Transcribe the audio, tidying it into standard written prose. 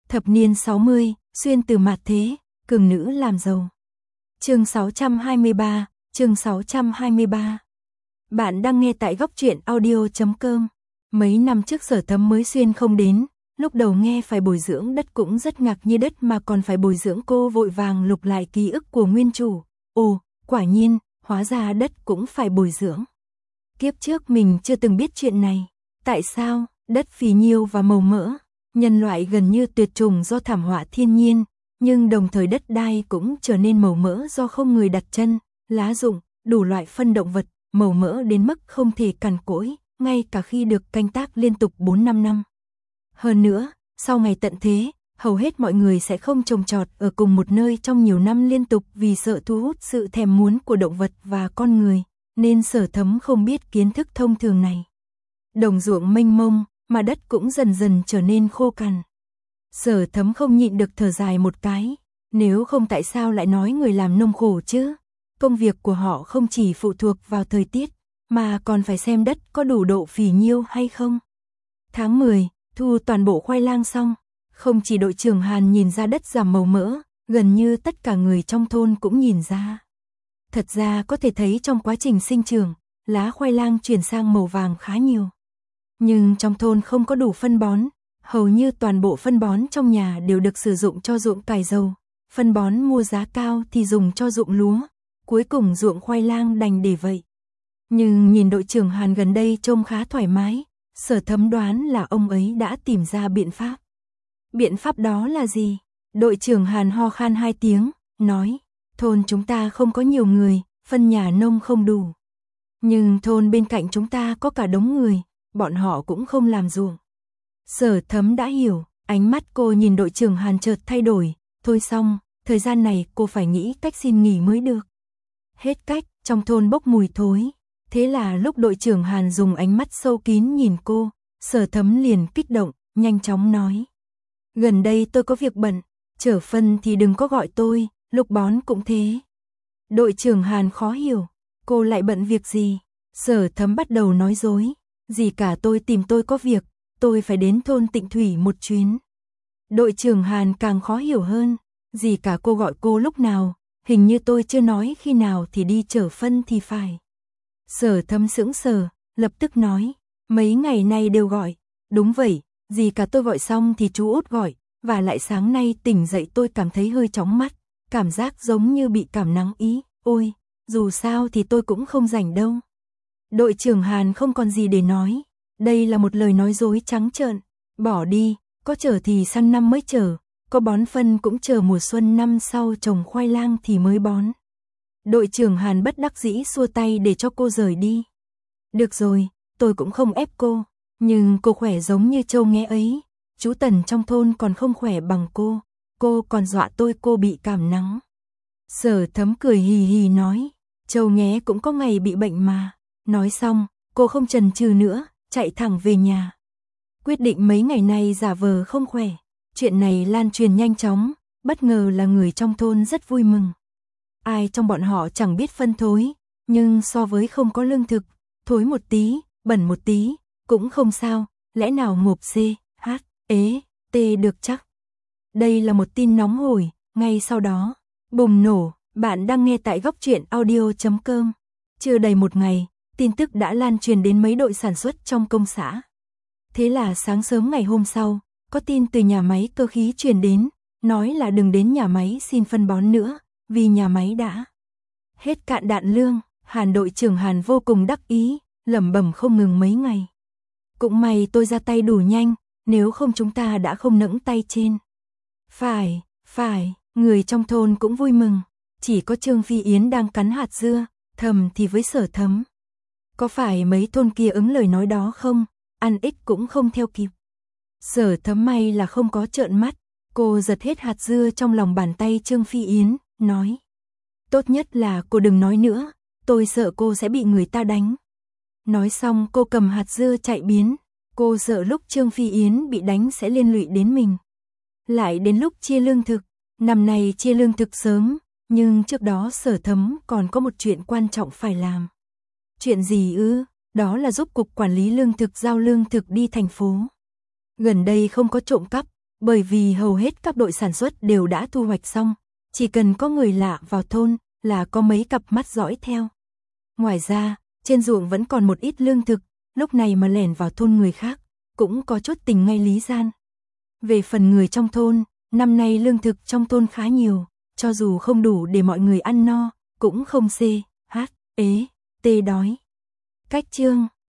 Thập niên 60, xuyên từ mạt thế, cường nữ làm giàu. Chương 623, chương 623. Bạn đang nghe tại góc truyện audio.com. Mấy năm trước Sở Thấm mới xuyên không đến, lúc đầu nghe phải bồi dưỡng đất cũng rất ngạc như đất mà còn phải bồi dưỡng cô vội vàng lục lại ký ức của nguyên chủ. Ồ, quả nhiên, hóa ra đất cũng phải bồi dưỡng. Kiếp trước mình chưa từng biết chuyện này. Tại sao, đất phì nhiêu và màu mỡ, nhân loại gần như tuyệt chủng do thảm họa thiên nhiên, nhưng đồng thời đất đai cũng trở nên màu mỡ do không người đặt chân, lá rụng, đủ loại phân động vật, màu mỡ đến mức không thể cằn cỗi, ngay cả khi được canh tác liên tục 4-5 năm. Hơn nữa, sau ngày tận thế, hầu hết mọi người sẽ không trồng trọt ở cùng một nơi trong nhiều năm liên tục vì sợ thu hút sự thèm muốn của động vật và con người, nên Sở Thấm không biết kiến thức thông thường này. Đồng ruộng mênh mông, mà đất cũng dần dần trở nên khô cằn. Sở Thấm không nhịn được thở dài một cái, nếu không tại sao lại nói người làm nông khổ chứ? Công việc của họ không chỉ phụ thuộc vào thời tiết, mà còn phải xem đất có đủ độ phì nhiêu hay không. Tháng 10, thu toàn bộ khoai lang xong, không chỉ đội trưởng Hàn nhìn ra đất giảm màu mỡ, gần như tất cả người trong thôn cũng nhìn ra. Thật ra có thể thấy trong quá trình sinh trưởng, lá khoai lang chuyển sang màu vàng khá nhiều. Nhưng trong thôn không có đủ phân bón, hầu như toàn bộ phân bón trong nhà đều được sử dụng cho ruộng cải dầu. Phân bón mua giá cao thì dùng cho ruộng lúa, cuối cùng ruộng khoai lang đành để vậy. Nhưng nhìn đội trưởng Hàn gần đây trông khá thoải mái, Sở Thấm đoán là ông ấy đã tìm ra biện pháp. Biện pháp đó là gì? Đội trưởng Hàn ho khan 2 tiếng, nói, thôn chúng ta không có nhiều người, phân nhà nông không đủ. Nhưng thôn bên cạnh chúng ta có cả đống người, bọn họ cũng không làm ruộng. Sở Thấm đã hiểu, ánh mắt cô nhìn đội trưởng Hàn chợt thay đổi, thôi xong, thời gian này cô phải nghĩ cách xin nghỉ mới được. Hết cách, trong thôn bốc mùi thối. Thế là lúc đội trưởng Hàn dùng ánh mắt sâu kín nhìn cô, Sở Thấm liền kích động, nhanh chóng nói. Gần đây tôi có việc bận, chở phân thì đừng có gọi tôi, lúc bón cũng thế. Đội trưởng Hàn khó hiểu, cô lại bận việc gì? Sở Thấm bắt đầu nói dối, gì cả tôi tìm tôi có việc, tôi phải đến thôn Tịnh Thủy một chuyến. Đội trưởng Hàn càng khó hiểu hơn, gì cả cô gọi cô lúc nào, hình như tôi chưa nói khi nào thì đi chở phân thì phải. Sở Thấm sững sờ, lập tức nói, mấy ngày nay đều gọi, đúng vậy, gì cả tôi gọi xong thì chú Út gọi, và lại sáng nay tỉnh dậy tôi cảm thấy hơi chóng mắt, cảm giác giống như bị cảm nắng ý, ôi, dù sao thì tôi cũng không rảnh đâu. Đội trưởng Hàn không còn gì để nói, đây là một lời nói dối trắng trợn, bỏ đi, có chờ thì sang năm mới chờ, có bón phân cũng chờ mùa xuân năm sau trồng khoai lang thì mới bón. Đội trưởng Hàn bất đắc dĩ xua tay để cho cô rời đi. Được rồi, tôi cũng không ép cô, nhưng cô khỏe giống như trâu nghé ấy, chú Tần trong thôn còn không khỏe bằng cô còn dọa tôi cô bị cảm nắng. Sở Thấm cười hì hì nói, trâu nghé cũng có ngày bị bệnh mà. Nói xong, cô không chần chừ nữa, chạy thẳng về nhà. Quyết định mấy ngày nay giả vờ không khỏe. Chuyện này lan truyền nhanh chóng, bất ngờ là người trong thôn rất vui mừng. Ai trong bọn họ chẳng biết phân thối, nhưng so với không có lương thực, thối một tí, bẩn một tí, cũng không sao, lẽ nào ngộp C, H, ế, T được chắc. Đây là một tin nóng hổi, ngay sau đó, bùng nổ, bạn đang nghe tại góc truyện audio.com. Chưa đầy một ngày, tin tức đã lan truyền đến mấy đội sản xuất trong công xã. Thế là sáng sớm ngày hôm sau, có tin từ nhà máy cơ khí truyền đến, nói là đừng đến nhà máy xin phân bón nữa, vì nhà máy đã hết cạn đạn lương. Hàn đội trưởng Hàn vô cùng đắc ý, lẩm bẩm không ngừng mấy ngày. Cũng may tôi ra tay đủ nhanh, nếu không chúng ta đã không nẫng tay trên. Phải, người trong thôn cũng vui mừng, chỉ có Trương Phi Yến đang cắn hạt dưa, thầm thì với Sở Thấm. Có phải mấy thôn kia ứng lời nói đó không, ăn ít cũng không theo kịp. Sở Thấm may là không có trợn mắt, cô giật hết hạt dưa trong lòng bàn tay Trương Phi Yến, nói. Tốt nhất là cô đừng nói nữa, tôi sợ cô sẽ bị người ta đánh. Nói xong cô cầm hạt dưa chạy biến, cô sợ lúc Trương Phi Yến bị đánh sẽ liên lụy đến mình. Lại đến lúc chia lương thực, năm nay chia lương thực sớm, nhưng trước đó Sở Thấm còn có một chuyện quan trọng phải làm. Chuyện gì ư? Đó là giúp cục quản lý lương thực giao lương thực đi thành phố. Gần đây không có trộm cắp, Bởi vì hầu hết các đội sản xuất đều đã thu hoạch xong, chỉ cần có người lạ vào thôn là có mấy cặp mắt dõi theo. Ngoài ra, trên ruộng vẫn còn một ít lương thực, lúc này mà lẻn vào thôn người khác, cũng có chút tình ngay lý gian. Về phần người trong thôn, năm nay lương thực trong thôn khá nhiều, cho dù không đủ để mọi người ăn no, cũng không xê, hát, ế, tê đói. Cách chương